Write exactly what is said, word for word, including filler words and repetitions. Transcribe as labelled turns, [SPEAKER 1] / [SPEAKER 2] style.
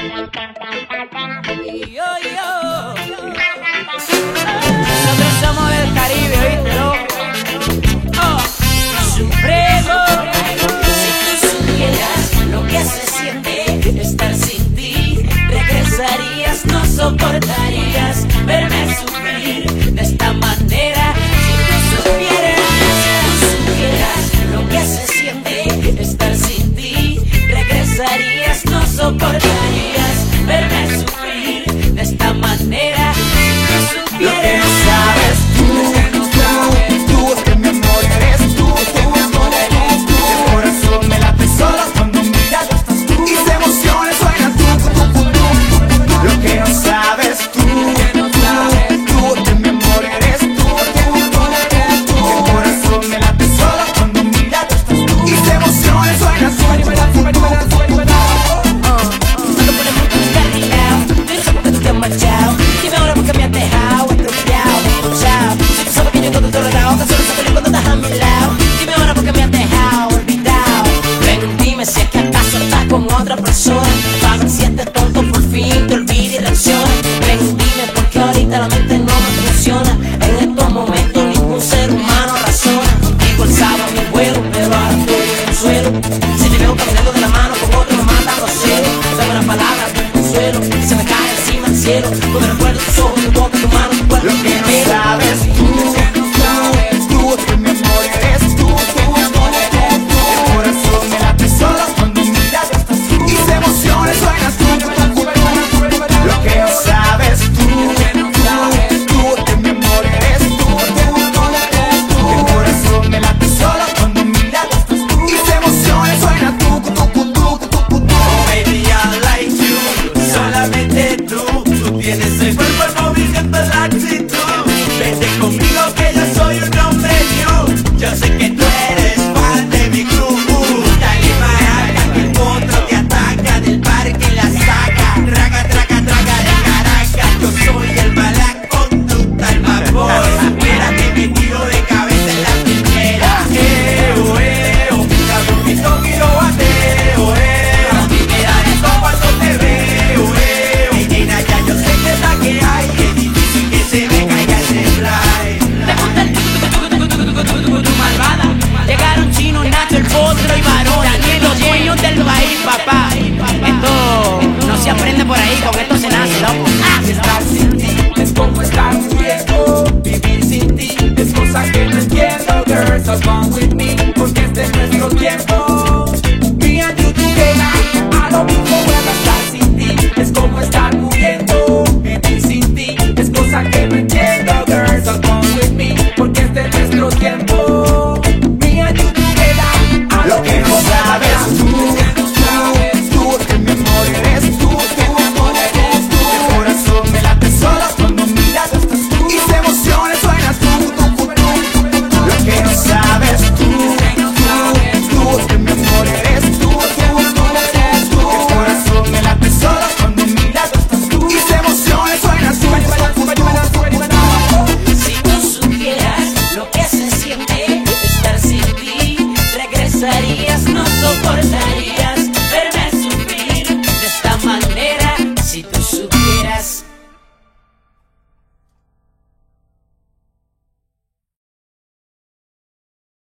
[SPEAKER 1] Yo, yo. Nosotros somos del Caribe, ¿oíste, loco? Oh. Supremo.
[SPEAKER 2] Si tú supieras lo que se siente estar sin ti, regresarías, no soportarías verme sufrir de esta manera. Si tú supieras, si tú supieras lo que se siente estar sin ti, regresarías, no soportarías verme sufrir de esta manera. Si tú
[SPEAKER 3] Lo que no
[SPEAKER 2] supieras,
[SPEAKER 3] sabes tú, tú, tú, es que mi amor eres tú, tú, mi amor eres tú. El corazón me late solo cuando mira no estás tú. Y se emociona, suena tú, tú, tú, tú. Lo que no sabes tú, tú, que mi amor eres tú, tú, mi amor eres tú. El corazón me late solo cuando mira no estás tú. Y se emociona, suena tú, tú, tú, tú.
[SPEAKER 2] cuando ponemos tu carrilao, yo no sé por qué tú te has marchado. Dime ahora por qué me has dejado atropellado, escuchado. Si tú sabes que yo todo te lo he dado, tan solo se feliz cuando estás a mi lado. Dime ahora por qué me has dejado olvidado. Ven, dime si es que acaso estás con otra persona, para ver si este tonto por fin te olvida y reacciona. Ven, dime por qué ahorita la mente no me funciona. En estos momentos ningún ser humano razona. Contigo alzaba mi vuelo, pero ahora estoy en el suelo. Si te veo caminando de la mano con otro me mata los celos. Dame una palabra de consuelo, se me cae encima el cielo. Cuando recuerdo tus ojos, tu boca, tu mano, tu cuerpo.
[SPEAKER 3] Lo que no sabes tú, tú, tú, que mi amor eres tú, tú, mi amor eres tú. El corazón me late solo cuando miras no estás tú. Y se emociona, suena tú, tú, tú, tú. Lo que no sabes tú, tú, tú, que mi amor eres tú, tú, mi amor eres tú. El corazón me late solo cuando miras no estás tú. Y se emociona, suena tú, tú, tú, tú, tú, tú.
[SPEAKER 4] Oh baby, I like you, solamente tú. Tú tienes el cuerpo, el movimiento, la actitud. Vete conmigo que yo soy un hombre new. Yo sé que tú eres fan de mi club. Dale maraca que el potro te ataca, del parque la saca. Traga, traga, traga de Caracas. Yo soy el mala conducta, el vapor. Espérate que tiro de cabeza en la trinchera. Eo, eo, cago mi toque y lo bateo, eo. A mí me da esto cuando te veo, eo. Ey, nena, ya yo sé que es la que hay. Es difícil que se me caiga ese fly.
[SPEAKER 2] te gusta el tucu, tucu, tucu, tucu, tucu, tucu, tu malvada.
[SPEAKER 1] Llegaron Chino, Nacho, el Potro y Varón, Daniel, los dueños del país, papá. Esto no se aprende por ahí, con esto se nace, loco. Ah.
[SPEAKER 5] Estar sin ti es como estar muriendo. Vivir sin ti es cosa que no entiendo. Girl, so come with me, porque este es nuestro tiempo. Me and you together, a lo mismo vuelvo a estar sin ti. Es como estar muriendo. Vivir sin ti es cosa que no entiendo. Girl, so come with me, porque este es nuestro tiempo. Me and you together, a
[SPEAKER 3] Lo que no sabes tú, tú, tú, que mi amor eres tú, que mi amor eres tú. El corazón me late solo cuando miras no estás tú. Y se emociona, suena tú, tú, tú, tú. Lo que no sabes tú, tú, tú, que mi amor eres tú, que mi amor eres tú. El corazón me late solo cuando miras no estás tú. Y se emociona, suena tú, tú, tú, tú.
[SPEAKER 2] Si tú supieras lo que se siente estar sin ti, regresarías.